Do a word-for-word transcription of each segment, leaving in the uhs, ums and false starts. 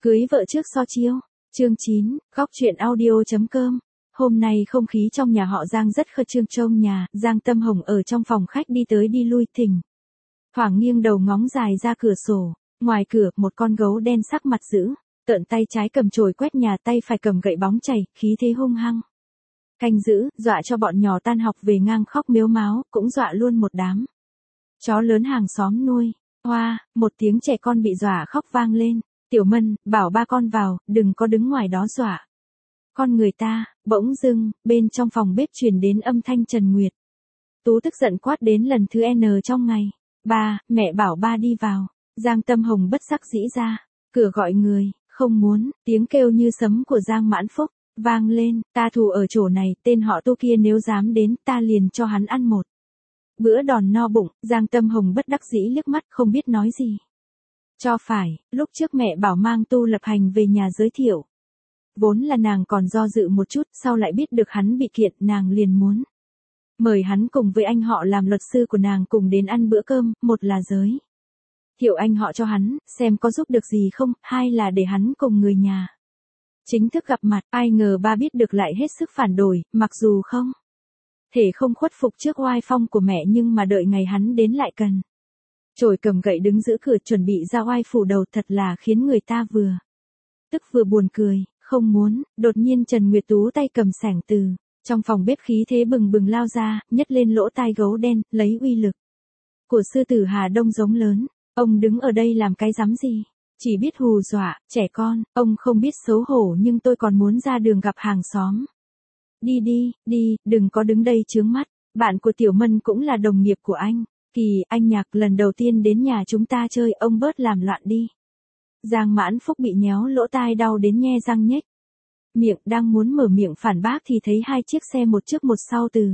Cưới vợ trước so chiêu. Chương chín, góc truyện audio.com. Hôm nay không khí trong nhà họ Giang rất khẩn trương. Trong nhà, Giang Tâm Hồng ở trong phòng khách đi tới đi lui thỉnh thoảng nghiêng đầu ngóng dài ra cửa sổ. Ngoài cửa, một con gấu đen sắc mặt dữ, tợn, tay trái cầm chổi quét nhà, tay phải cầm gậy bóng chày, khí thế hung hăng. Canh giữ, dọa cho bọn nhỏ tan học về ngang khóc mếu máo, cũng dọa luôn một đám chó lớn hàng xóm nuôi. Hoa, một tiếng trẻ con bị dọa khóc vang lên. Tiểu Mân, bảo ba con vào, đừng có đứng ngoài đó dọa con người ta. Bỗng dưng, bên trong phòng bếp truyền đến âm thanh Trần Nguyệt Tú tức giận quát đến lần thứ N trong ngày. Ba, mẹ bảo ba đi vào. Giang Tâm Hồng bất đắc dĩ ra cửa gọi người. Không muốn. Tiếng kêu như sấm của Giang Mãn Phúc vang lên. Ta thù ở chỗ này, tên họ Tô kia nếu dám đến, ta liền cho hắn ăn một bữa đòn no bụng. Giang Tâm Hồng bất đắc dĩ liếc mắt, không biết nói gì cho phải. Lúc trước mẹ bảo mang Tu Lập Hành về nhà giới thiệu, vốn là nàng còn do dự một chút, sau lại biết được hắn bị kiện, nàng liền muốn mời hắn cùng với anh họ làm luật sư của nàng cùng đến ăn bữa cơm. Một là giới thiệu anh họ cho hắn, xem có giúp được gì không, hai là để hắn cùng người nhà chính thức gặp mặt. Ai ngờ ba biết được lại hết sức phản đối, mặc dù không thể không khuất phục trước oai phong của mẹ, nhưng mà đợi ngày hắn đến lại cần chổi cầm gậy đứng giữ cửa chuẩn bị ra oai phủ đầu, thật là khiến người ta vừa tức vừa buồn cười. Không muốn. Đột nhiên Trần Nguyệt Tú tay cầm sẻng từ trong phòng bếp khí thế bừng bừng lao ra, nhấc lên lỗ tai gấu đen, lấy uy lực của sư tử Hà Đông giống lớn. Ông đứng ở đây làm cái rắm gì? Chỉ biết hù dọa trẻ con, ông không biết xấu hổ. Nhưng tôi còn muốn ra đường gặp hàng xóm. Đi đi, đi, đừng có đứng đây chướng mắt. Bạn của Tiểu Mân cũng là đồng nghiệp của anh. Kỳ, anh Nhạc lần đầu tiên đến nhà chúng ta chơi, ông bớt làm loạn đi. Giang Mãn Phúc bị nhéo lỗ tai đau đến nhe răng nhếch miệng, đang muốn mở miệng phản bác thì thấy hai chiếc xe một trước một sau từ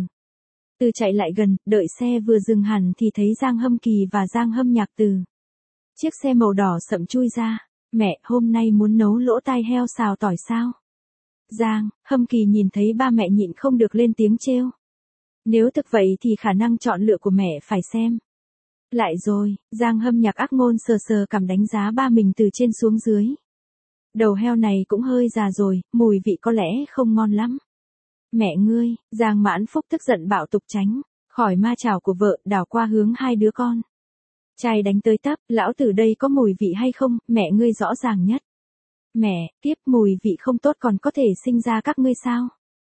từ chạy lại gần. Đợi xe vừa dừng hẳn thì thấy Giang Hâm Kỳ và Giang Hâm Nhạc từ chiếc xe màu đỏ sậm chui ra. Mẹ, hôm nay muốn nấu lỗ tai heo xào tỏi sao? Giang Hâm Kỳ nhìn thấy ba mẹ nhịn không được lên tiếng trêu. Nếu thực vậy thì khả năng chọn lựa của mẹ phải xem lại rồi. Giang Hâm Nhạc ác ngôn sờ sờ cằm đánh giá ba mình từ trên xuống dưới. Đầu heo này cũng hơi già rồi, mùi vị có lẽ không ngon lắm. Mẹ ngươi. Giang Mãn Phúc tức giận bạo tục tránh khỏi ma chảo của vợ, đảo qua hướng hai đứa con trai đánh tới tấp. Lão tử đây có mùi vị hay không, mẹ ngươi rõ ràng nhất. Mẹ, tiếp, mùi vị không tốt còn có thể sinh ra các ngươi sao?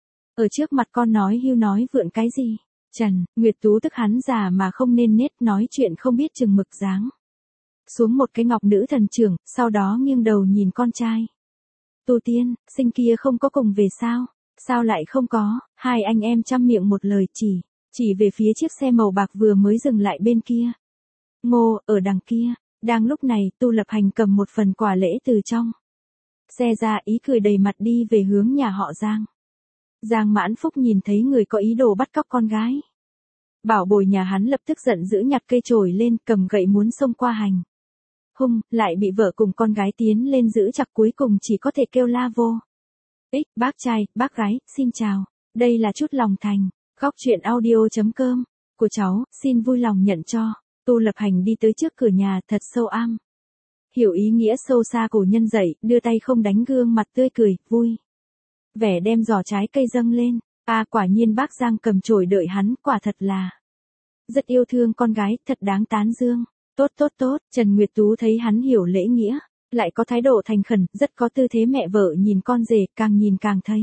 Ở trước mặt con nói hưu nói vượn cái gì? Trần Nguyệt Tú tức hắn già mà không nên nết, nói chuyện không biết chừng mực, dáng xuống một cái ngọc nữ thần trưởng, sau đó nghiêng đầu nhìn con trai. Tu Tiên, sinh kia không có cùng về sao? Sao lại không có? Hai anh em chăm miệng một lời chỉ, chỉ về phía chiếc xe màu bạc vừa mới dừng lại bên kia. Ngô, ở đằng kia. Đang lúc này, Tu Lập Hành cầm một phần quà lễ từ trong xe ra, ý cười đầy mặt đi về hướng nhà họ Giang. Giang Mãn Phúc nhìn thấy người có ý đồ bắt cóc con gái bảo bồi nhà hắn, lập tức giận dữ nhặt cây chổi lên, cầm gậy muốn xông qua hành hung, lại bị vợ cùng con gái tiến lên giữ chặt, cuối cùng chỉ có thể kêu la vô ích. Bác trai, bác gái, xin chào. Đây là chút lòng thành, góc truyện audio.com của cháu, xin vui lòng nhận cho. Tu Lập Hành đi tới trước cửa nhà, thật sâu am hiểu ý nghĩa sâu xa cổ nhân dạy, đưa tay không đánh gương mặt tươi cười, vui vẻ đem giỏ trái cây dâng lên. À, quả nhiên bác Giang cầm chổi đợi hắn, quả thật là rất yêu thương con gái, thật đáng tán dương. Tốt tốt tốt. Trần Nguyệt Tú thấy hắn hiểu lễ nghĩa, lại có thái độ thành khẩn, rất có tư thế mẹ vợ nhìn con rể, càng nhìn càng thấy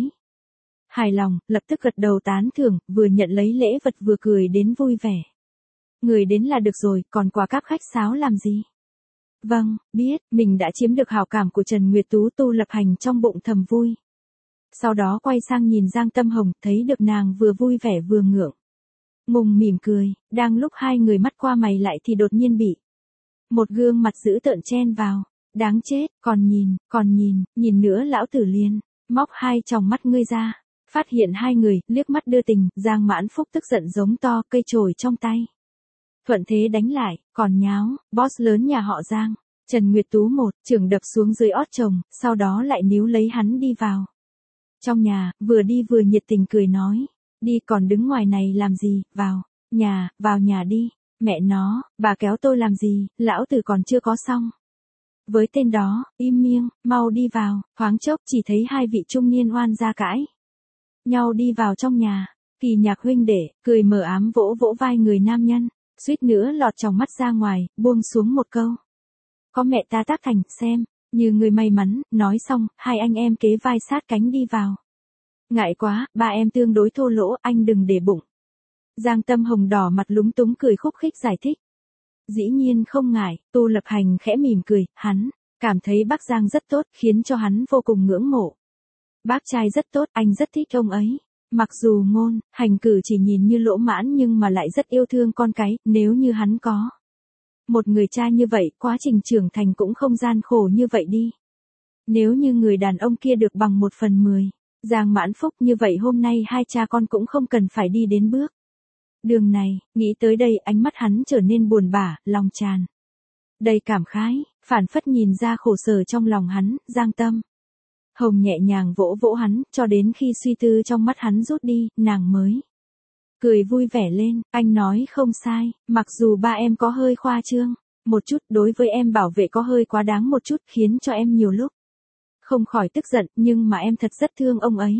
hài lòng, lập tức gật đầu tán thưởng, vừa nhận lấy lễ vật vừa cười đến vui vẻ. Người đến là được rồi, còn quà cáp khách sáo làm gì? Vâng, biết. Mình đã chiếm được hảo cảm của Trần Nguyệt Tú. Tu Lập Hành trong bụng thầm vui. Sau đó quay sang nhìn Giang Tâm Hồng, thấy được nàng vừa vui vẻ vừa ngượng ngùng mỉm cười. Đang lúc hai người mắt qua mày lại thì đột nhiên bị một gương mặt dữ tợn chen vào. Đáng chết, còn nhìn, còn nhìn, nhìn nữa lão tử liền móc hai tròng mắt ngươi ra. Phát hiện hai người liếc mắt đưa tình, Giang Mãn Phúc tức giận giống to, cây chổi trong tay thuận thế đánh lại. Còn nháo, boss lớn nhà họ Giang, Trần Nguyệt Tú một chưởng đập xuống dưới ót chồng, sau đó lại níu lấy hắn đi vào trong nhà, vừa đi vừa nhiệt tình cười nói. Đi, còn đứng ngoài này làm gì, vào nhà, vào nhà đi. Mẹ nó, bà kéo tôi làm gì, lão tử còn chưa có xong Với tên đó, im miệng, mau đi vào, thoáng chốc chỉ thấy hai vị trung niên oan gia cãi nhau đi vào trong nhà. Kỳ Nhạc huynh đệ, cười mờ ám vỗ vỗ vai người nam nhân, suýt nữa lọt tròng mắt ra ngoài, buông xuống một câu. Có mẹ ta tác thành, xem, như người may mắn, nói xong, hai anh em kế vai sát cánh đi vào. Ngại quá, ba em tương đối thô lỗ, anh đừng để bụng. Giang Tâm Hồng đỏ mặt lúng túng cười khúc khích giải thích. Dĩ nhiên không ngại, Tu Lập Hành khẽ mỉm cười, hắn cảm thấy bác Giang rất tốt, khiến cho hắn vô cùng ngưỡng mộ. Bác trai rất tốt, anh rất thích ông ấy. Mặc dù ngôn, hành cử chỉ nhìn như lỗ mãn nhưng mà lại rất yêu thương con cái, nếu như hắn có một người cha như vậy, quá trình trưởng thành cũng không gian khổ như vậy đi. Nếu như người đàn ông kia được bằng một phần mười, Giang Mãn Phúc như vậy hôm nay hai cha con cũng không cần phải đi đến bước đường này, nghĩ tới đây ánh mắt hắn trở nên buồn bã, lòng tràn đầy cảm khái, phản phất nhìn ra khổ sở trong lòng hắn. Giang Tâm Hồng nhẹ nhàng vỗ vỗ hắn, cho đến khi suy tư trong mắt hắn rút đi, nàng mới cười vui vẻ lên. Anh nói không sai, mặc dù ba em có hơi khoa trương một chút, đối với em bảo vệ có hơi quá đáng một chút, khiến cho em nhiều lúc không khỏi tức giận, nhưng mà em thật rất thương ông ấy.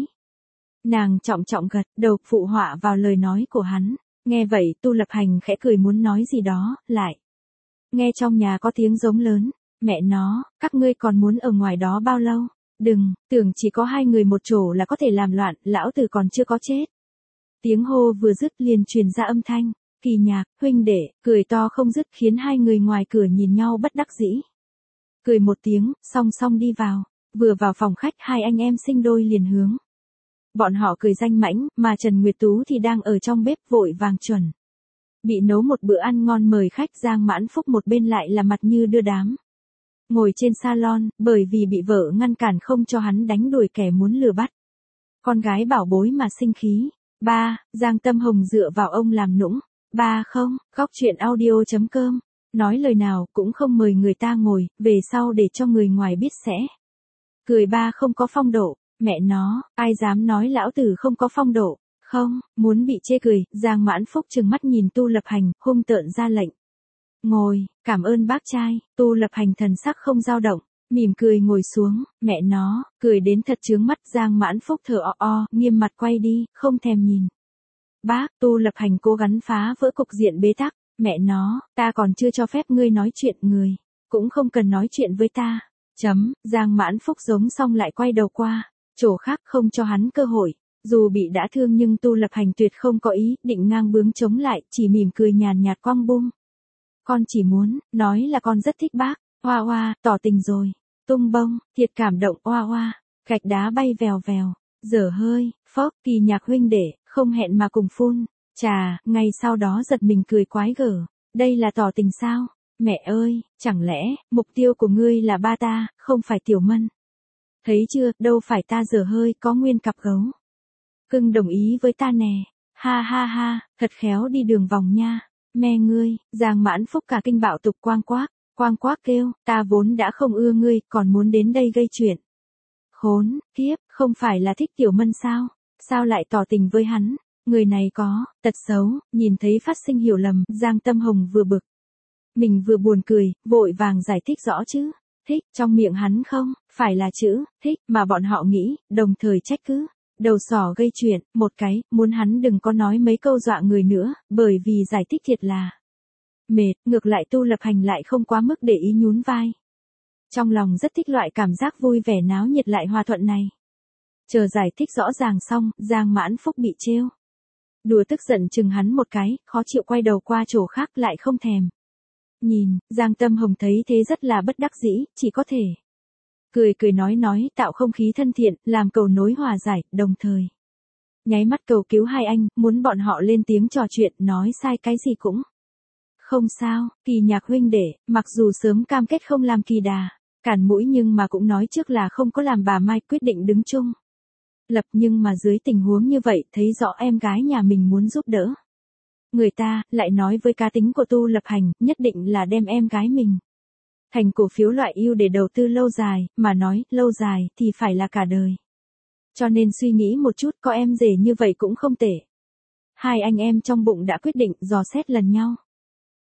Nàng trọng trọng gật đầu phụ họa vào lời nói của hắn. Nghe vậy Tu Lập Hành khẽ cười muốn nói gì đó, lại nghe trong nhà có tiếng giống lớn. Mẹ nó, các ngươi còn muốn ở ngoài đó bao lâu? Đừng, tưởng chỉ có hai người một chỗ là có thể làm loạn, lão tử còn chưa có chết. Tiếng hô vừa dứt liền truyền ra âm thanh. Kỳ Nhạc huynh đệ, cười to không dứt khiến hai người ngoài cửa nhìn nhau bất đắc dĩ. Cười một tiếng, song song đi vào. Vừa vào phòng khách hai anh em sinh đôi liền hướng bọn họ cười danh mãnh, mà Trần Nguyệt Tú thì đang ở trong bếp vội vàng chuẩn bị nấu một bữa ăn ngon mời khách. Giang Mãn Phúc một bên lại là mặt như đưa đám, ngồi trên salon, bởi vì bị vợ ngăn cản không cho hắn đánh đuổi kẻ muốn lừa bắt con gái bảo bối mà sinh khí. Ba, Giang Tâm Hồng dựa vào ông làm nũng. Ba không, góc truyện audio chấm com, nói lời nào cũng không mời người ta ngồi, về sau để cho người ngoài biết sẽ cười. Ba không có phong độ. Mẹ nó, ai dám nói lão tử không có phong độ? Không, muốn bị chê cười. Giang Mãn Phúc trừng mắt nhìn Tu Lập Hành, hung tợn ra lệnh. Ngồi, cảm ơn bác trai. Tu Lập Hành thần sắc không dao động, mỉm cười ngồi xuống. Mẹ nó, cười đến thật chướng mắt. Giang Mãn Phúc thở o o, nghiêm mặt quay đi, không thèm nhìn. Bác, Tu Lập Hành cố gắng phá vỡ cục diện bế tắc. Mẹ nó, ta còn chưa cho phép ngươi nói chuyện, người cũng không cần nói chuyện với ta. Chấm, Giang Mãn Phúc giống xong lại quay đầu qua chỗ khác, không cho hắn cơ hội. Dù bị đã thương nhưng Tu Lập Hành tuyệt không có ý định ngang bướng chống lại, chỉ mỉm cười nhàn nhạt quăng bung. Con chỉ muốn nói là con rất thích bác. Hoa hoa, tỏ tình rồi. Tung bông, thiệt cảm động. Hoa hoa, gạch đá bay vèo vèo. Dở hơi, phốc. Kỳ Nhạc huynh đệ, không hẹn mà cùng phun trà, ngay sau đó giật mình cười quái gở. Đây là tỏ tình sao? Mẹ ơi, chẳng lẽ mục tiêu của ngươi là ba ta, không phải Tiểu Mân? Thấy chưa, đâu phải ta dở hơi, có nguyên cặp gấu cưng đồng ý với ta nè. Ha ha ha, thật khéo đi đường vòng nha. Mẹ ngươi. Giang Mãn Phúc cả kinh bạo tục quang quác, quang quác kêu, ta vốn đã không ưa ngươi, còn muốn đến đây gây chuyện. Khốn, kiếp, không phải là thích Tiểu Mân sao? Sao lại tỏ tình với hắn? Người này có tật xấu. Nhìn thấy phát sinh hiểu lầm, Giang Tâm Hồng vừa bực mình vừa buồn cười, vội vàng giải thích rõ chứ. Thích, trong miệng hắn không phải là chữ thích mà bọn họ nghĩ, đồng thời trách cứ đầu sỏ gây chuyện, một cái, muốn hắn đừng có nói mấy câu dọa người nữa, bởi vì giải thích thiệt là mệt. Ngược lại Tu Lập Hành lại không quá mức để ý, nhún vai. Trong lòng rất thích loại cảm giác vui vẻ náo nhiệt lại hòa thuận này. Chờ giải thích rõ ràng xong, Giang Mãn Phúc bị trêu đùa tức giận chừng hắn một cái, khó chịu quay đầu qua chỗ khác lại không thèm nhìn. Giang Tâm Hồng thấy thế rất là bất đắc dĩ, chỉ có thể cười cười nói nói tạo không khí thân thiện, làm cầu nối hòa giải, đồng thời nháy mắt cầu cứu hai anh, muốn bọn họ lên tiếng trò chuyện, nói sai cái gì cũng không sao. Kỳ Nhạc huynh đệ, mặc dù sớm cam kết không làm kỳ đà cản mũi, nhưng mà cũng nói trước là không có làm bà Mai quyết định đứng chung lập, nhưng mà dưới tình huống như vậy, thấy rõ em gái nhà mình muốn giúp đỡ người ta, lại nói với cá tính của Tu Lập Hành, nhất định là đem em gái mình thành cổ phiếu loại ưu để đầu tư lâu dài, mà nói lâu dài thì phải là cả đời. Cho nên suy nghĩ một chút, có em rể như vậy cũng không tệ. Hai anh em trong bụng đã quyết định, dò xét lần nhau.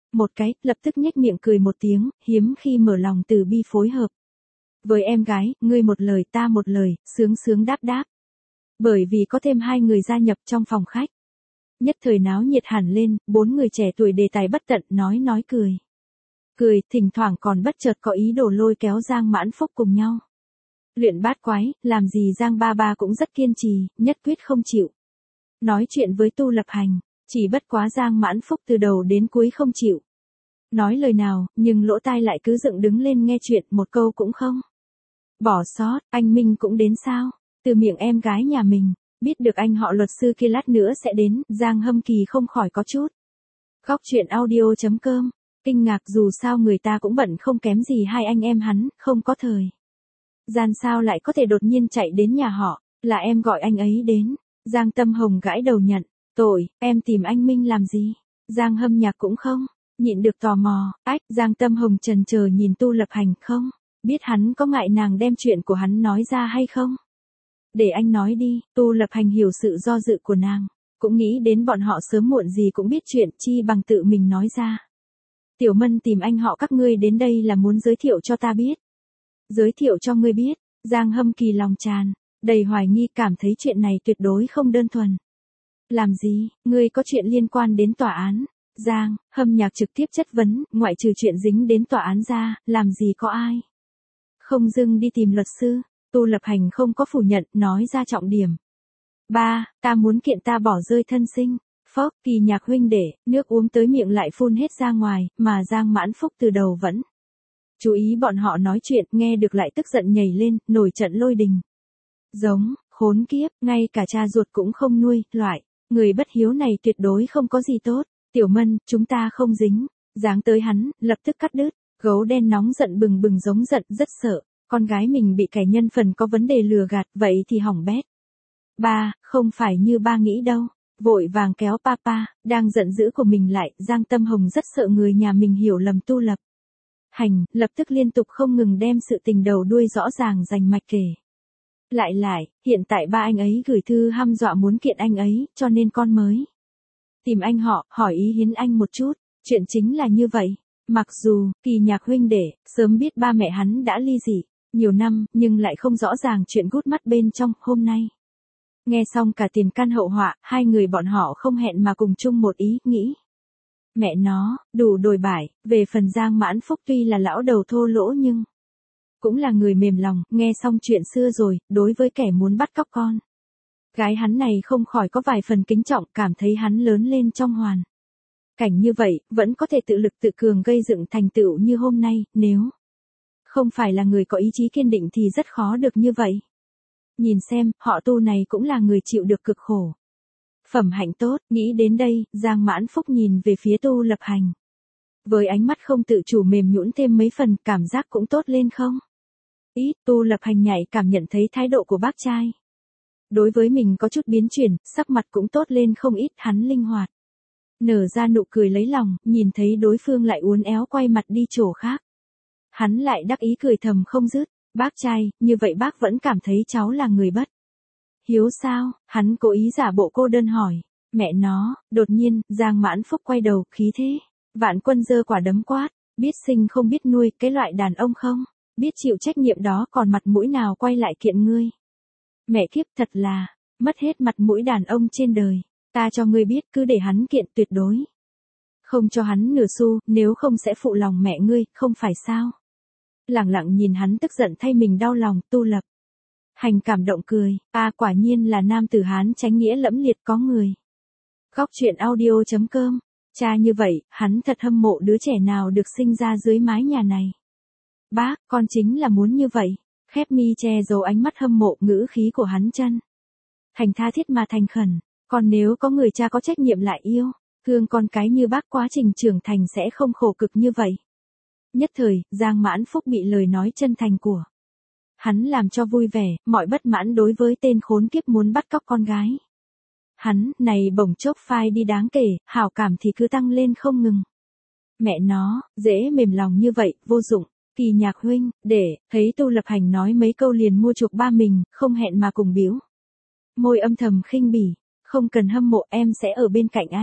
một cái, lập tức nhếch miệng cười một tiếng, hiếm khi mở lòng từ bi phối hợp. Với em gái, ngươi một lời ta một lời, sướng sướng đáp đáp. Bởi vì có thêm hai người gia nhập trong phòng khách. Nhất thời náo nhiệt hẳn lên, bốn người trẻ tuổi đề tài bất tận nói nói cười. Cười, thỉnh thoảng còn bất chợt có ý đồ lôi kéo Giang Mãn Phúc cùng nhau. Luyện bát quái, làm gì Giang ba ba cũng rất kiên trì, nhất quyết không chịu. Nói chuyện với Tu Lập Hành, chỉ bất quá Giang Mãn Phúc từ đầu đến cuối không chịu. Nói lời nào, nhưng lỗ tai lại cứ dựng đứng lên nghe chuyện một câu cũng không. Bỏ sót, anh Minh cũng đến sao? Từ miệng em gái nhà mình, biết được anh họ luật sư kia lát nữa sẽ đến, Giang Hâm Kỳ không khỏi có chút. Góc chuyện audio chấm com, kinh ngạc dù sao người ta cũng bận không kém gì hai anh em hắn, không có thời. Gian sao lại có thể đột nhiên chạy đến nhà họ, là em gọi anh ấy đến. Giang Tâm Hồng gãi đầu nhận, tội, em tìm anh Minh làm gì? Giang Hâm Nhạc cũng không, nhịn được tò mò, ách, Giang Tâm Hồng chần chờ nhìn Tu Lập Hành không, biết hắn có ngại nàng đem chuyện của hắn nói ra hay không? Để anh nói đi, Tu Lập Hành hiểu sự do dự của nàng, cũng nghĩ đến bọn họ sớm muộn gì cũng biết chuyện, chi bằng tự mình nói ra. Tiểu Mân tìm anh họ các ngươi đến đây là muốn giới thiệu cho ta biết. Giới thiệu cho ngươi biết, Giang Hâm Kỳ lòng tràn, đầy hoài nghi cảm thấy chuyện này tuyệt đối không đơn thuần. Làm gì, ngươi có chuyện liên quan đến tòa án? Giang, Hâm Nhạc trực tiếp chất vấn, ngoại trừ chuyện dính đến tòa án ra, làm gì có ai? Không dưng đi tìm luật sư, Tu Lập Hành không có phủ nhận, nói ra trọng điểm. Ba, ta muốn kiện ta bỏ rơi thân sinh. Phốc, Kỳ Nhạc huynh đệ, nước uống tới miệng lại phun hết ra ngoài, mà Giang Mãn Phúc từ đầu vẫn chú ý bọn họ nói chuyện, nghe được lại tức giận nhảy lên, nổi trận lôi đình. Giống, khốn kiếp, ngay cả cha ruột cũng không nuôi, loại, người bất hiếu này tuyệt đối không có gì tốt. Tiểu Mân, chúng ta không dính. Giáng tới hắn, lập tức cắt đứt. Gấu đen nóng giận bừng bừng giống giận, rất sợ. Con gái mình bị kẻ nhân phần có vấn đề lừa gạt, vậy thì hỏng bét. Ba, không phải như ba nghĩ đâu. Vội vàng kéo papa, đang giận dữ của mình lại, Giang Tâm Hồng rất sợ người nhà mình hiểu lầm Tu Lập Hành, lập tức liên tục không ngừng đem sự tình đầu đuôi rõ ràng rành mạch kể. Lại lại, hiện tại ba anh ấy gửi thư hăm dọa muốn kiện anh ấy, cho nên con mới tìm anh họ, hỏi ý hiến anh một chút, chuyện chính là như vậy. Mặc dù, Kỳ Nhạc huynh đệ, sớm biết ba mẹ hắn đã ly dị, nhiều năm, nhưng lại không rõ ràng chuyện gút mắt bên trong, hôm nay. Nghe xong cả tiền căn hậu họa, hai người bọn họ không hẹn mà cùng chung một ý, nghĩ. Mẹ nó, đủ đồi bại, về phần Giang Mãn Phúc tuy là lão đầu thô lỗ nhưng cũng là người mềm lòng, nghe xong chuyện xưa rồi, đối với kẻ muốn bắt cóc con gái hắn này không khỏi có vài phần kính trọng, cảm thấy hắn lớn lên trong hoàn cảnh như vậy, vẫn có thể tự lực tự cường gây dựng thành tựu như hôm nay, nếu không phải là người có ý chí kiên định thì rất khó được như vậy. Nhìn xem, họ Tu này cũng là người chịu được cực khổ. Phẩm hạnh tốt, nghĩ đến đây, Giang Mãn Phúc nhìn về phía Tu Lập Hành. Với ánh mắt không tự chủ mềm nhũn thêm mấy phần, cảm giác cũng tốt lên không? Ít, Tu Lập Hành nhạy cảm nhận thấy thái độ của bác trai. Đối với mình có chút biến chuyển, sắc mặt cũng tốt lên không ít, hắn linh hoạt. Nở ra nụ cười lấy lòng, nhìn thấy đối phương lại uốn éo quay mặt đi chỗ khác. Hắn lại đắc ý cười thầm không dứt, bác trai, như vậy bác vẫn cảm thấy cháu là người bất hiếu sao? Hắn cố ý giả bộ cô đơn hỏi. Mẹ nó, đột nhiên, Giang Mãn Phúc quay đầu, khí thế. Vạn Quân giơ quả đấm quát, biết sinh không biết nuôi, cái loại đàn ông không? Biết chịu trách nhiệm đó còn mặt mũi nào quay lại kiện ngươi? Mẹ kiếp thật là, mất hết mặt mũi đàn ông trên đời. Ta cho ngươi biết, cứ để hắn kiện tuyệt đối. Không cho hắn nửa xu, nếu không sẽ phụ lòng mẹ ngươi, không phải sao? Lẳng lặng nhìn hắn tức giận thay mình đau lòng, Tu Lập Hành cảm động cười, a quả nhiên là nam tử Hán chánh nghĩa lẫm liệt có người. Góc chuyện audio chấm com, cha như vậy, hắn thật hâm mộ đứa trẻ nào được sinh ra dưới mái nhà này. Bác, con chính là muốn như vậy, khép mi che giấu ánh mắt hâm mộ, ngữ khí của hắn chân thành tha thiết mà thành khẩn, còn nếu có người cha có trách nhiệm lại yêu, thương con cái như bác, quá trình trưởng thành sẽ không khổ cực như vậy. Nhất thời, Giang Mãn Phúc bị lời nói chân thành của hắn làm cho vui vẻ, mọi bất mãn đối với tên khốn kiếp muốn bắt cóc con gái. Hắn, này bỗng chốc phai đi đáng kể, hảo cảm thì cứ tăng lên không ngừng. Mẹ nó, dễ mềm lòng như vậy, vô dụng. Kỳ Nhạc huynh, để, thấy Tu Lập Hành nói mấy câu liền mua chuộc ba mình, không hẹn mà cùng biếu. Môi âm thầm khinh bỉ, không cần hâm mộ, em sẽ ở bên cạnh anh.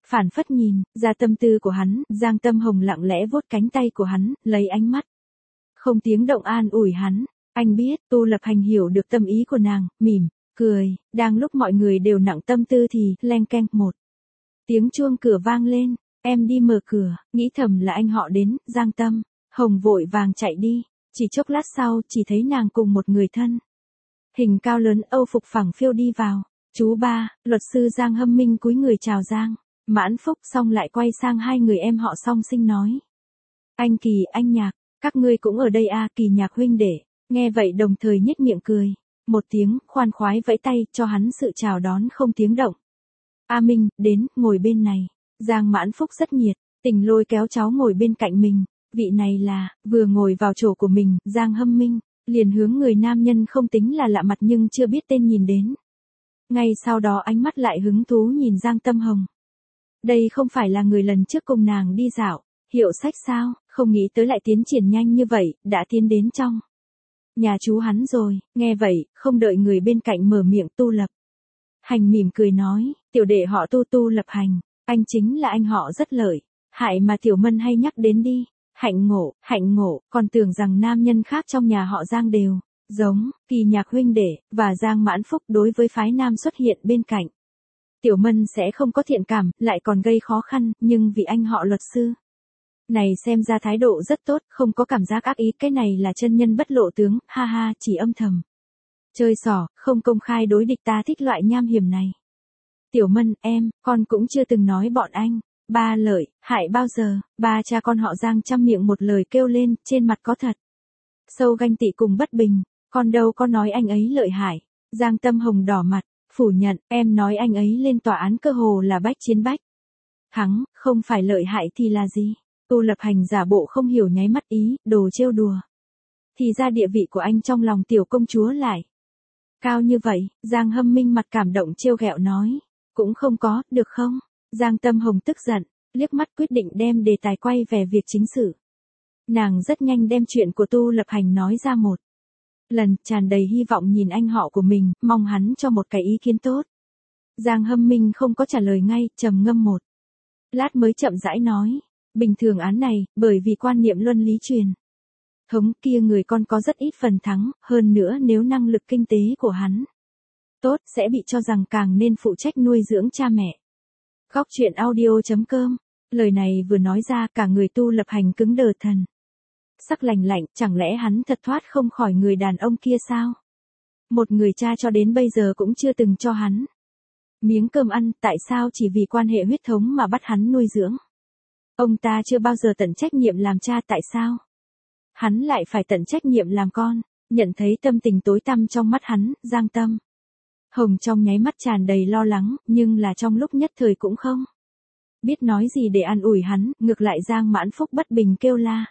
Phản phất nhìn ra tâm tư của hắn, Giang Tâm Hồng lặng lẽ vuốt cánh tay của hắn, lấy ánh mắt không tiếng động an ủi hắn. Anh biết, Tu Lập Hành hiểu được tâm ý của nàng, mỉm cười, đang lúc mọi người đều nặng tâm tư thì, leng keng, một tiếng chuông cửa vang lên, em đi mở cửa, nghĩ thầm là anh họ đến, Giang Tâm Hồng vội vàng chạy đi, chỉ chốc lát sau, chỉ thấy nàng cùng một người thân hình cao lớn Âu phục phẳng phiu đi vào. Chú ba, luật sư Giang Hâm Minh cúi người chào Giang Mãn Phúc, xong lại quay sang hai người em họ song sinh nói. Anh Kỳ, anh Nhạc, các ngươi cũng ở đây à? Kỳ Nhạc huynh đệ, nghe vậy đồng thời nhếch miệng cười một tiếng, khoan khoái vẫy tay, cho hắn sự chào đón không tiếng động. A Minh, đến, ngồi bên này. Giang Mãn Phúc rất nhiệt tình lôi kéo cháu ngồi bên cạnh mình. Vị này là, vừa ngồi vào chỗ của mình, Giang Hâm Minh liền hướng người nam nhân không tính là lạ mặt nhưng chưa biết tên nhìn đến. Ngay sau đó ánh mắt lại hứng thú nhìn Giang Tâm Hồng. Đây không phải là người lần trước cùng nàng đi dạo hiệu sách sao? Không nghĩ tới lại tiến triển nhanh như vậy, đã tiến đến trong nhà chú hắn rồi. Nghe vậy, không đợi người bên cạnh mở miệng, Tu Lập Hành mỉm cười nói, tiểu đệ họ Tu, Tu Lập Hành, anh chính là anh họ rất lợi hại mà Tiểu Mân hay nhắc đến đi. Hạnh ngộ, hạnh ngộ, còn tưởng rằng nam nhân khác trong nhà họ Giang đều giống Kỳ Nhạc huynh đệ và Giang Mãn Phúc đối với phái nam xuất hiện bên cạnh Tiểu Mân sẽ không có thiện cảm, lại còn gây khó khăn, nhưng vì anh họ luật sư này xem ra thái độ rất tốt, không có cảm giác ác ý, cái này là chân nhân bất lộ tướng, ha ha, chỉ âm thầm chơi xỏ, không công khai đối địch, ta thích loại nham hiểm này. Tiểu Mân, em, con cũng chưa từng nói bọn anh ba lợi hại bao giờ. Ba cha con họ Giang trăm miệng một lời kêu lên, trên mặt có thật sâu ganh tị cùng bất bình. Con đâu có nói anh ấy lợi hại. Giang Tâm Hồng đỏ mặt, phủ nhận, em nói anh ấy lên tòa án cơ hồ là bách chiến bách thắng, không phải lợi hại thì là gì? Tu Lập Hành giả bộ không hiểu, nháy mắt ý, đồ trêu đùa. Thì ra địa vị của anh trong lòng tiểu công chúa lại cao như vậy. Giang Hâm Minh mặt cảm động trêu ghẹo nói, cũng không có, được không? Giang Tâm Hồng tức giận, liếc mắt quyết định đem đề tài quay về việc chính sự. Nàng rất nhanh đem chuyện của Tu Lập Hành nói ra một lần, tràn đầy hy vọng nhìn anh họ của mình, mong hắn cho một cái ý kiến tốt. Giang Hâm Minh không có trả lời ngay, trầm ngâm một lát mới chậm rãi nói, bình thường án này, bởi vì quan niệm luân lý truyền thống kia người con có rất ít phần thắng, hơn nữa nếu năng lực kinh tế của hắn tốt, sẽ bị cho rằng càng nên phụ trách nuôi dưỡng cha mẹ. Góc truyện audio chấm com. Lời này vừa nói ra, cả người Tu Lập Hành cứng đờ, thần sắc lạnh lạnh, chẳng lẽ hắn thật thoát không khỏi người đàn ông kia sao? Một người cha cho đến bây giờ cũng chưa từng cho hắn miếng cơm ăn, tại sao chỉ vì quan hệ huyết thống mà bắt hắn nuôi dưỡng? Ông ta chưa bao giờ tận trách nhiệm làm cha, tại sao hắn lại phải tận trách nhiệm làm con? Nhận thấy tâm tình tối tăm trong mắt hắn, Giang Tâm Hồng trong nháy mắt tràn đầy lo lắng, nhưng là trong lúc nhất thời cũng không biết nói gì để an ủi hắn, ngược lại Giang Mãn Phúc bất bình kêu la.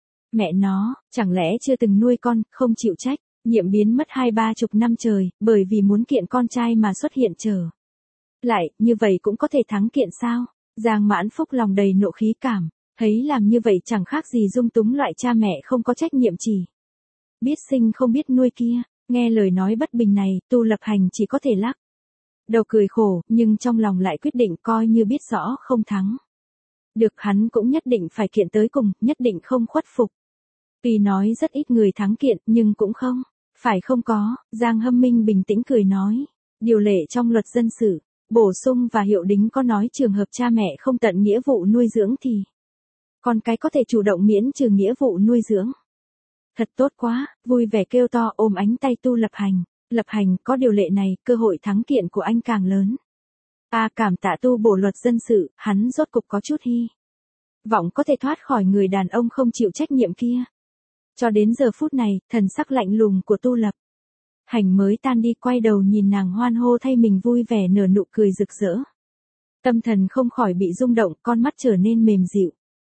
Mẹ nó, chẳng lẽ chưa từng nuôi con, không chịu trách, nhiệm biến mất hai ba chục năm trời, bởi vì muốn kiện con trai mà xuất hiện trở lại, như vậy cũng có thể thắng kiện sao? Giang Mãn Phúc lòng đầy nộ khí, cảm thấy làm như vậy chẳng khác gì dung túng loại cha mẹ không có trách nhiệm chỉ biết sinh không biết nuôi kia. Nghe lời nói bất bình này, Tu Lập Hành chỉ có thể lắc đầu cười khổ, nhưng trong lòng lại quyết định coi như biết rõ không thắng được hắn cũng nhất định phải kiện tới cùng, nhất định không khuất phục. Tuy nói rất ít người thắng kiện, nhưng cũng không phải không có. Giang Hâm Minh bình tĩnh cười nói, điều lệ trong luật dân sự bổ sung và hiệu đính có nói trường hợp cha mẹ không tận nghĩa vụ nuôi dưỡng thì con cái có thể chủ động miễn trừ nghĩa vụ nuôi dưỡng. Thật tốt quá, vui vẻ kêu to, ôm ánh tay Tu Lập Hành. Lập Hành, có điều lệ này, cơ hội thắng kiện của anh càng lớn. À, cảm tạ tu bổ luật dân sự, hắn rốt cục có chút hy vọng có thể thoát khỏi người đàn ông không chịu trách nhiệm kia. Cho đến giờ phút này, thần sắc lạnh lùng của Tu Lập Hành mới tan đi, quay đầu nhìn nàng hoan hô thay mình, vui vẻ nở nụ cười rực rỡ. Tâm thần không khỏi bị rung động, con mắt trở nên mềm dịu.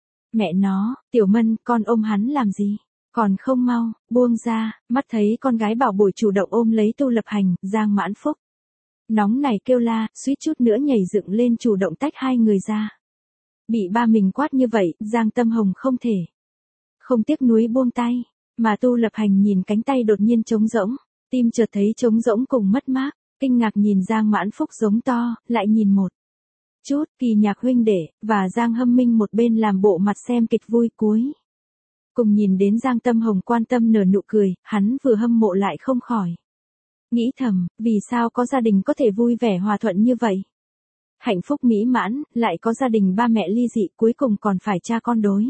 Mẹ nó, Tiểu Mân, con ôm hắn làm gì? Còn không mau, buông ra. Mắt thấy con gái bảo bối chủ động ôm lấy Tu Lập Hành, Giang Mãn Phúc nóng này kêu la, suýt chút nữa nhảy dựng lên chủ động tách hai người ra. Bị ba mình quát như vậy, Giang Tâm Hồng không thể không tiếc nuối buông tay, mà Tu Lập Hành nhìn cánh tay đột nhiên trống rỗng, tim chợt thấy trống rỗng cùng mất mát, kinh ngạc nhìn Giang Mãn Phúc giống to, lại nhìn một chút, Kỳ Nhạc huynh đệ, và Giang Hâm Minh một bên làm bộ mặt xem kịch vui cuối. Cùng nhìn đến Giang Tâm Hồng quan tâm nở nụ cười, hắn vừa hâm mộ lại không khỏi. Nghĩ thầm, vì sao có gia đình có thể vui vẻ hòa thuận như vậy? Hạnh phúc mỹ mãn, lại có gia đình ba mẹ ly dị cuối cùng còn phải cha con đối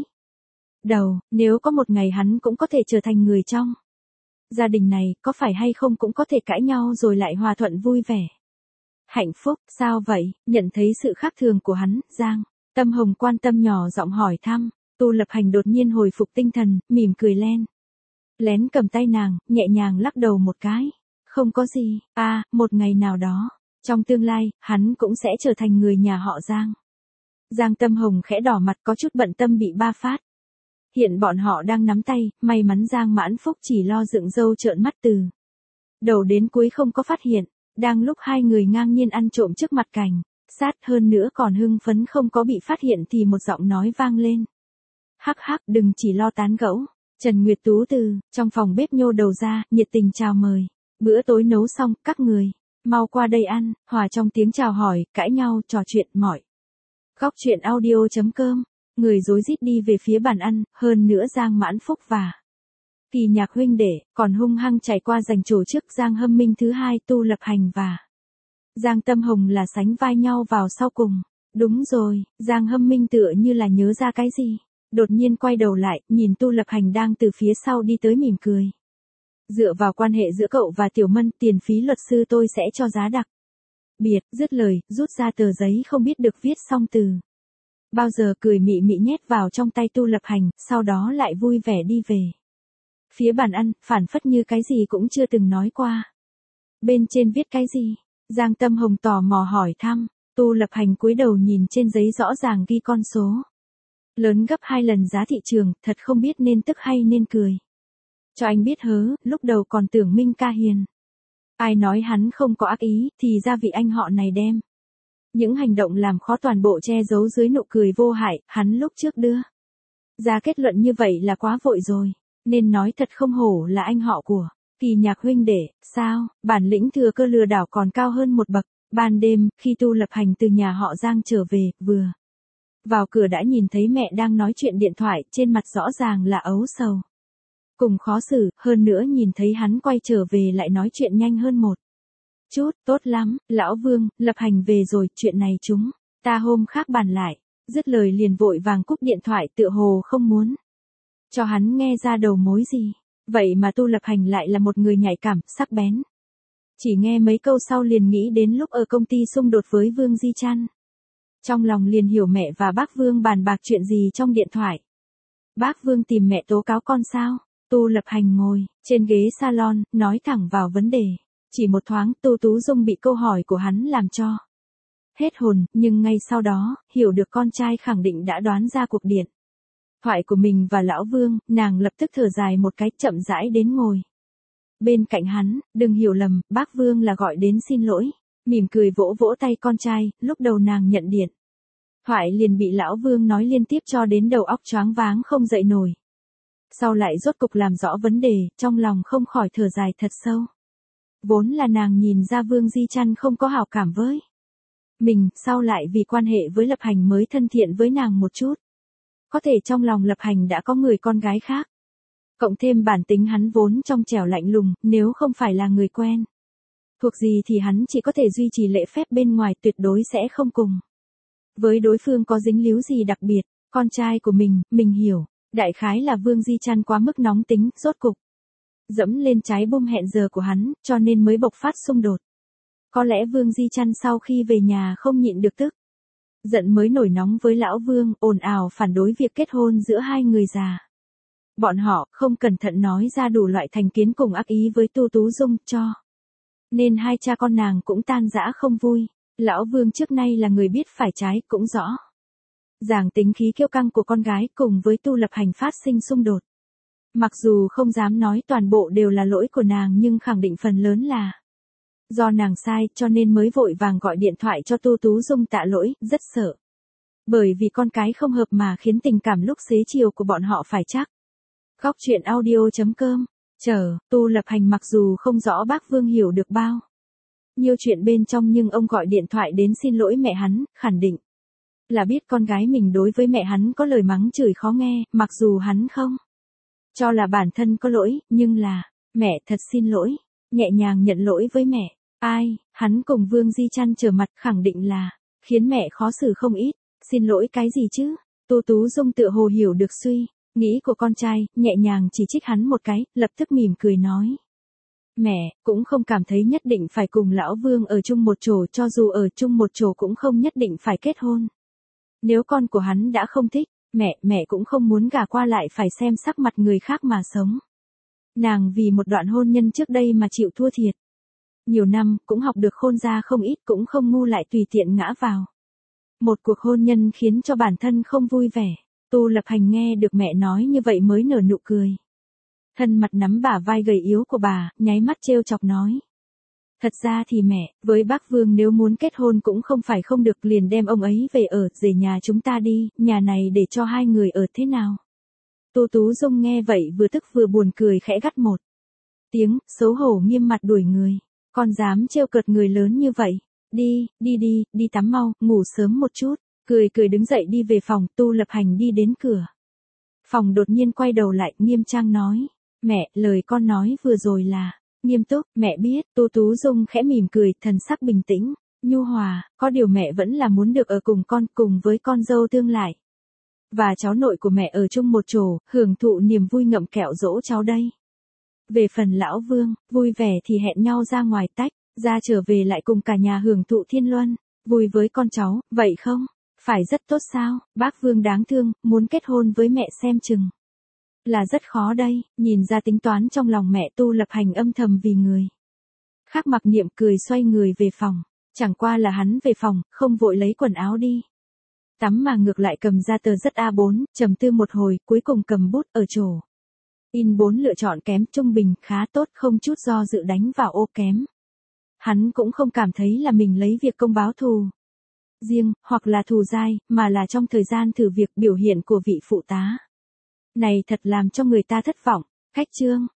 đầu, nếu có một ngày hắn cũng có thể trở thành người trong gia đình này, có phải hay không cũng có thể cãi nhau rồi lại hòa thuận vui vẻ. Hạnh phúc, sao vậy? Nhận thấy sự khác thường của hắn, Giang Tâm Hồng quan tâm nhỏ giọng hỏi thăm. Tu Lập Hành đột nhiên hồi phục tinh thần, mỉm cười len. Lén cầm tay nàng, nhẹ nhàng lắc đầu một cái. Không có gì, à, một ngày nào đó, trong tương lai, hắn cũng sẽ trở thành người nhà họ Giang. Giang Tâm Hồng khẽ đỏ mặt có chút bận tâm bị ba phát. Hiện bọn họ đang nắm tay, may mắn Giang Mãn Phúc chỉ lo dựng râu trợn mắt từ đầu đến cuối không có phát hiện. Đang lúc hai người ngang nhiên ăn trộm trước mặt cảnh sát hơn nữa còn hưng phấn không có bị phát hiện thì một giọng nói vang lên. Hắc hắc, đừng chỉ lo tán gẫu. Trần Nguyệt Tú từ trong phòng bếp nhô đầu ra, nhiệt tình chào mời. Bữa tối nấu xong, các người mau qua đây ăn. Hòa trong tiếng chào hỏi, cãi nhau, trò chuyện mỏi. Góc truyện audio chấm com. Người rối rít đi về phía bàn ăn, hơn nữa Giang Mãn Phúc và Kỳ Nhạc huynh đệ còn hung hăng chạy qua giành chỗ trước Giang Hâm Minh thứ hai, Tu Lập Hành và Giang Tâm Hồng là sánh vai nhau vào sau cùng. Đúng rồi, Giang Hâm Minh tựa như là nhớ ra cái gì. Đột nhiên quay đầu lại, nhìn Tu Lập Hành đang từ phía sau đi tới mỉm cười. Dựa vào quan hệ giữa cậu và Tiểu Mân, tiền phí luật sư tôi sẽ cho giá đặc biệt. Dứt lời, rút ra tờ giấy không biết được viết xong từ bao giờ, cười mị mị nhét vào trong tay Tu Lập Hành, sau đó lại vui vẻ đi về phía bàn ăn, phản phất như cái gì cũng chưa từng nói qua. Bên trên viết cái gì? Giang Tâm Hồng tò mò hỏi thăm. Tu Lập Hành cúi đầu nhìn trên giấy rõ ràng ghi con số lớn gấp hai lần giá thị trường, thật không biết nên tức hay nên cười. Cho anh biết hớ, lúc đầu còn tưởng Minh ca hiền. Ai nói hắn không có ác ý, thì ra vị anh họ này đem những hành động làm khó toàn bộ che giấu dưới nụ cười vô hại, hắn lúc trước đưa ra kết luận như vậy là quá vội rồi. Nên nói thật không hổ là anh họ của Kỳ Nhạc huynh đệ, sao, bản lĩnh thừa cơ lừa đảo còn cao hơn một bậc. Ban đêm, khi Tu Lập Hành từ nhà họ Giang trở về, vừa vào cửa đã nhìn thấy mẹ đang nói chuyện điện thoại, trên mặt rõ ràng là ấu sầu cùng khó xử, hơn nữa nhìn thấy hắn quay trở về lại nói chuyện nhanh hơn một chút. Tốt lắm, lão Vương, Lập Hành về rồi, chuyện này chúng ta hôm khác bàn lại. Dứt lời liền vội vàng cúp điện thoại, tựa hồ không muốn cho hắn nghe ra đầu mối gì. Vậy mà Tu Lập Hành lại là một người nhạy cảm, sắc bén. Chỉ nghe mấy câu sau liền nghĩ đến lúc ở công ty xung đột với Vương Di Trăn. Trong lòng liền hiểu mẹ và bác Vương bàn bạc chuyện gì trong điện thoại. Bác Vương tìm mẹ tố cáo con sao? Tu Lập Hành ngồi trên ghế salon, nói thẳng vào vấn đề. Chỉ một thoáng, Tu Tú Dung bị câu hỏi của hắn làm cho hết hồn, nhưng ngay sau đó, hiểu được con trai khẳng định đã đoán ra cuộc điện thoại của mình và lão Vương, nàng lập tức thở dài một cái, chậm rãi đến ngồi bên cạnh hắn. Đừng hiểu lầm, bác Vương là gọi đến xin lỗi. Mỉm cười vỗ vỗ tay con trai, lúc đầu nàng nhận điện thoại liền bị lão Vương nói liên tiếp cho đến đầu óc choáng váng không dậy nổi. Sau lại rốt cục làm rõ vấn đề, trong lòng không khỏi thở dài thật sâu. Vốn là nàng nhìn ra Vương Di Trăn không có hảo cảm với mình, sau lại vì quan hệ với Lập Hành mới thân thiện với nàng một chút. Có thể trong lòng Lập Hành đã có người con gái khác. Cộng thêm bản tính hắn vốn trong trẻo lạnh lùng, nếu không phải là người quen thuộc gì thì hắn chỉ có thể duy trì lễ phép bên ngoài, tuyệt đối sẽ không cùng với đối phương có dính líu gì đặc biệt. Con trai của mình, mình hiểu, đại khái là Vương Di Trăn quá mức nóng tính, rốt cục dẫm lên trái bom hẹn giờ của hắn, cho nên mới bộc phát xung đột. Có lẽ Vương Di Trăn sau khi về nhà không nhịn được tức giận mới nổi nóng với lão Vương, ồn ào phản đối việc kết hôn giữa hai người già. Bọn họ không cẩn thận nói ra đủ loại thành kiến cùng ác ý với Tu Tú Dung, cho nên hai cha con nàng cũng tan rã không vui. Lão Vương trước nay là người biết phải trái, cũng rõ ràng tính khí kiêu căng của con gái cùng với Tu Lập Hành phát sinh xung đột. Mặc dù không dám nói toàn bộ đều là lỗi của nàng nhưng khẳng định phần lớn là do nàng sai, cho nên mới vội vàng gọi điện thoại cho Tu Tú Dung tạ lỗi, rất sợ. Bởi vì con cái không hợp mà khiến tình cảm lúc xế chiều của bọn họ phải chắc. Góc truyện audio chấm com. Chờ, Tu Lập Hành mặc dù không rõ bác Vương hiểu được bao Nhiều chuyện bên trong nhưng ông gọi điện thoại đến xin lỗi mẹ hắn, khẳng định là biết con gái mình đối với mẹ hắn có lời mắng chửi khó nghe, mặc dù hắn không cho là bản thân có lỗi, nhưng là, mẹ thật xin lỗi, nhẹ nhàng nhận lỗi với mẹ. Ai, hắn cùng Vương Di Trăn trở mặt khẳng định là, khiến mẹ khó xử không ít, xin lỗi cái gì chứ? Tô Tú Dung tựa hồ hiểu được suy nghĩ của con trai, nhẹ nhàng chỉ trích hắn một cái, lập tức mỉm cười nói. Mẹ, cũng không cảm thấy nhất định phải cùng lão Vương ở chung một chỗ, cho dù ở chung một chỗ cũng không nhất định phải kết hôn. Nếu con của hắn đã không thích, mẹ, mẹ cũng không muốn gả qua lại phải xem sắc mặt người khác mà sống. Nàng vì một đoạn hôn nhân trước đây mà chịu thua thiệt. Nhiều năm, cũng học được khôn ra không ít, cũng không ngu lại tùy tiện ngã vào. Một cuộc hôn nhân khiến cho bản thân không vui vẻ. Tu Lập Hành nghe được mẹ nói như vậy mới nở nụ cười. Thân mặt nắm bả vai gầy yếu của bà, nháy mắt trêu chọc nói. Thật ra thì mẹ, với bác Vương nếu muốn kết hôn cũng không phải không được, liền đem ông ấy về ở, rể nhà chúng ta đi, nhà này để cho hai người ở thế nào. Tô Tú Dung nghe vậy vừa tức vừa buồn cười khẽ gắt một tiếng, xấu hổ nghiêm mặt đuổi người. Con dám trêu cợt người lớn như vậy. Đi, đi đi, đi tắm mau, ngủ sớm một chút. Cười cười đứng dậy đi về phòng, Tu Lập Hành đi đến cửa phòng đột nhiên quay đầu lại, nghiêm trang nói. Mẹ, lời con nói vừa rồi là nghiêm túc, mẹ biết. Tô Tú Dung khẽ mỉm cười, thần sắc bình tĩnh, nhu hòa, có điều mẹ vẫn là muốn được ở cùng con, cùng với con dâu tương lai. Và cháu nội của mẹ ở chung một chỗ, hưởng thụ niềm vui ngậm kẹo dỗ cháu đây. Về phần lão Vương, vui vẻ thì hẹn nhau ra ngoài tách, ra trở về lại cùng cả nhà hưởng thụ thiên luân, vui với con cháu, vậy không? Phải rất tốt sao? Bác Vương đáng thương, muốn kết hôn với mẹ xem chừng là rất khó đây. Nhìn ra tính toán trong lòng mẹ, Tu Lập Hành âm thầm vì người khác mặc niệm, cười xoay người về phòng. Chẳng qua là hắn về phòng, không vội lấy quần áo đi tắm mà ngược lại cầm ra tờ rất a bốn, trầm tư một hồi, cuối cùng cầm bút ở chỗ in bốn lựa chọn kém, trung bình, khá tốt, không chút do dự đánh vào ô kém. Hắn cũng không cảm thấy là mình lấy việc công báo thù riêng, hoặc là thù dai, mà là trong thời gian thử việc biểu hiện của vị phụ tá này thật làm cho người ta thất vọng. Khách trương,